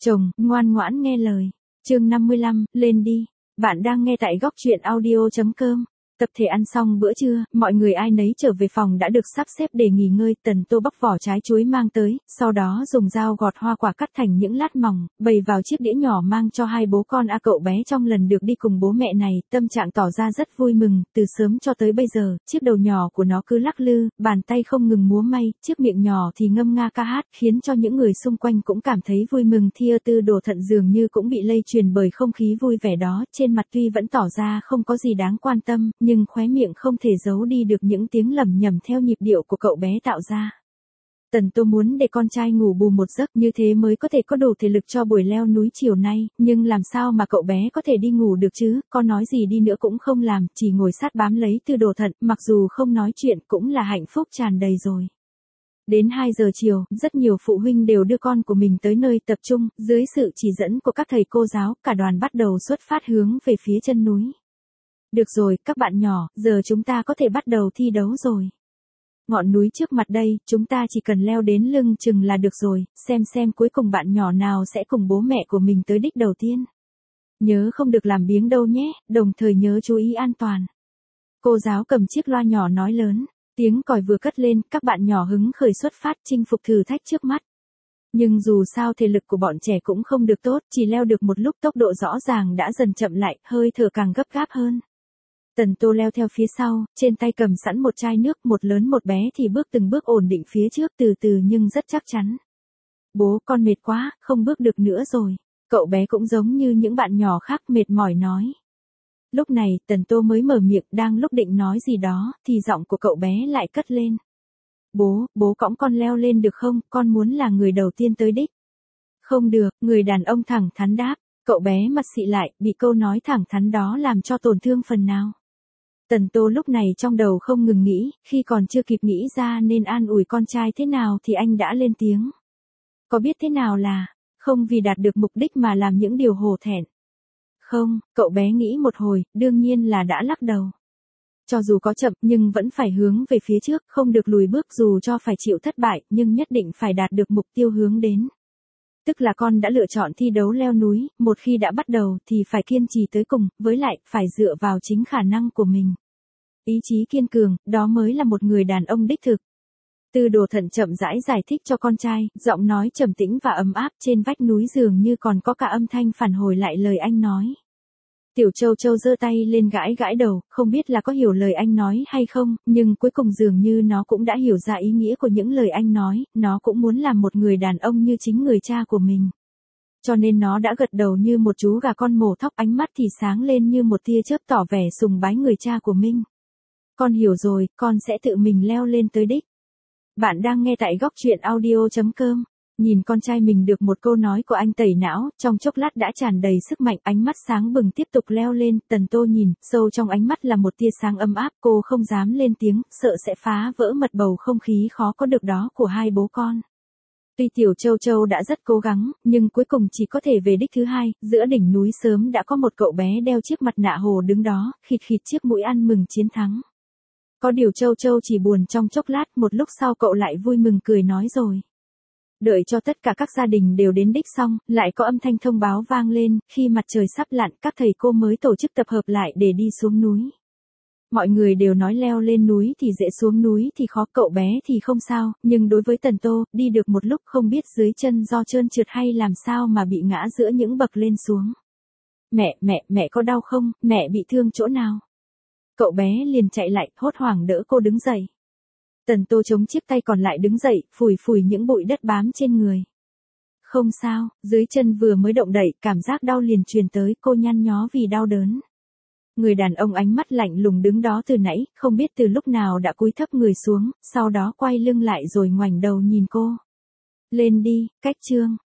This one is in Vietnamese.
Chồng, ngoan ngoãn nghe lời. Chương 55, lên đi. Bạn đang nghe tại góc truyện audio.com. Tập thể ăn xong bữa trưa, mọi người ai nấy trở về phòng đã được sắp xếp để nghỉ ngơi. Tần Tô bóc vỏ trái chuối mang tới, sau đó dùng dao gọt hoa quả cắt thành những lát mỏng, bày vào chiếc đĩa nhỏ mang cho hai bố con. Cậu bé trong lần được đi cùng bố mẹ này, tâm trạng tỏ ra rất vui mừng. Từ sớm cho tới bây giờ, chiếc đầu nhỏ của nó cứ lắc lư, bàn tay không ngừng múa may, chiếc miệng nhỏ thì ngâm nga ca hát, khiến cho những người xung quanh cũng cảm thấy vui mừng. Thia Tư Đồ Thận dường như cũng bị lây truyền bởi không khí vui vẻ đó, trên mặt tuy vẫn tỏ ra không có gì đáng quan tâm, nhưng khóe miệng không thể giấu đi được những tiếng lẩm nhẩm theo nhịp điệu của cậu bé tạo ra. Tần Tô muốn để con trai ngủ bù một giấc, như thế mới có thể có đủ thể lực cho buổi leo núi chiều nay, nhưng làm sao mà cậu bé có thể đi ngủ được chứ, có nói gì đi nữa cũng không làm, chỉ ngồi sát bám lấy Tư Đồ Thận, mặc dù không nói chuyện cũng là hạnh phúc tràn đầy rồi. Đến 2 giờ chiều, rất nhiều phụ huynh đều đưa con của mình tới nơi tập trung, dưới sự chỉ dẫn của các thầy cô giáo, cả đoàn bắt đầu xuất phát hướng về phía chân núi. Được rồi, các bạn nhỏ, giờ chúng ta có thể bắt đầu thi đấu rồi. Ngọn núi trước mặt đây, chúng ta chỉ cần leo đến lưng chừng là được rồi, xem cuối cùng bạn nhỏ nào sẽ cùng bố mẹ của mình tới đích đầu tiên. Nhớ không được làm biếng đâu nhé, đồng thời nhớ chú ý an toàn. Cô giáo cầm chiếc loa nhỏ nói lớn, tiếng còi vừa cất lên, các bạn nhỏ hứng khởi xuất phát chinh phục thử thách trước mắt. Nhưng dù sao thể lực của bọn trẻ cũng không được tốt, chỉ leo được một lúc tốc độ rõ ràng đã dần chậm lại, hơi thở càng gấp gáp hơn. Tần Tô leo theo phía sau, trên tay cầm sẵn một chai nước, một lớn một bé thì bước từng bước ổn định phía trước, từ từ nhưng rất chắc chắn. Bố, con mệt quá, không bước được nữa rồi. Cậu bé cũng giống như những bạn nhỏ khác mệt mỏi nói. Lúc này, Tần Tô mới mở miệng, đang lúc định nói gì đó, thì giọng của cậu bé lại cất lên. Bố cõng con leo lên được không, con muốn là người đầu tiên tới đích. Không được, người đàn ông thẳng thắn đáp. Cậu bé mặt xị lại, bị câu nói thẳng thắn đó làm cho tổn thương phần nào. Tần Tô lúc này trong đầu không ngừng nghĩ, khi còn chưa kịp nghĩ ra nên an ủi con trai thế nào thì anh đã lên tiếng. Có biết thế nào là, không vì đạt được mục đích mà làm những điều hổ thẹn. Không, cậu bé nghĩ một hồi, đương nhiên là đã lắc đầu. Cho dù có chậm nhưng vẫn phải hướng về phía trước, không được lùi bước dù cho phải chịu thất bại, nhưng nhất định phải đạt được mục tiêu hướng đến. Tức là con đã lựa chọn thi đấu leo núi, một khi đã bắt đầu thì phải kiên trì tới cùng, với lại, phải dựa vào chính khả năng của mình. Ý chí kiên cường, đó mới là một người đàn ông đích thực. Tư Đồ Thận chậm rãi giải thích cho con trai, giọng nói trầm tĩnh và ấm áp, trên vách núi dường như còn có cả âm thanh phản hồi lại lời anh nói. Tiểu Châu Châu giơ tay lên gãi gãi đầu, không biết là có hiểu lời anh nói hay không, nhưng cuối cùng dường như nó cũng đã hiểu ra ý nghĩa của những lời anh nói, nó cũng muốn làm một người đàn ông như chính người cha của mình. Cho nên nó đã gật đầu như một chú gà con mổ thóc, ánh mắt thì sáng lên như một tia chớp tỏ vẻ sùng bái người cha của mình. Con hiểu rồi, con sẽ tự mình leo lên tới đích. Bạn đang nghe tại góc truyện audio.com. Nhìn con trai mình được một câu nói của anh tẩy não, trong chốc lát đã tràn đầy sức mạnh, ánh mắt sáng bừng tiếp tục leo lên. Tần Tô nhìn, sâu trong ánh mắt là một tia sáng ấm áp, cô không dám lên tiếng, sợ sẽ phá vỡ mật bầu không khí khó có được đó của hai bố con. Tuy Tiểu Châu Châu đã rất cố gắng, nhưng cuối cùng chỉ có thể về đích thứ hai. Giữa đỉnh núi sớm đã có một cậu bé đeo chiếc mặt nạ hồ đứng đó, khịt khịt chiếc mũi ăn mừng chiến thắng. Có điều Châu Châu chỉ buồn trong chốc lát, một lúc sau cậu lại vui mừng cười nói rồi. Đợi cho tất cả các gia đình đều đến đích xong, lại có âm thanh thông báo vang lên, khi mặt trời sắp lặn, các thầy cô mới tổ chức tập hợp lại để đi xuống núi. Mọi người đều nói leo lên núi thì dễ, xuống núi thì khó, cậu bé thì không sao, nhưng đối với Tần Tô, đi được một lúc không biết dưới chân do trơn trượt hay làm sao mà bị ngã giữa những bậc lên xuống. Mẹ có đau không, mẹ bị thương chỗ nào? Cậu bé liền chạy lại, hốt hoảng đỡ cô đứng dậy. Tần Tô chống chiếc tay còn lại đứng dậy, phủi những bụi đất bám trên người. Không sao, dưới chân vừa mới động đậy, cảm giác đau liền truyền tới, cô nhăn nhó vì đau đớn. Người đàn ông ánh mắt lạnh lùng đứng đó từ nãy, không biết từ lúc nào đã cúi thấp người xuống, sau đó quay lưng lại rồi ngoảnh đầu nhìn cô. Lên đi, cách chương.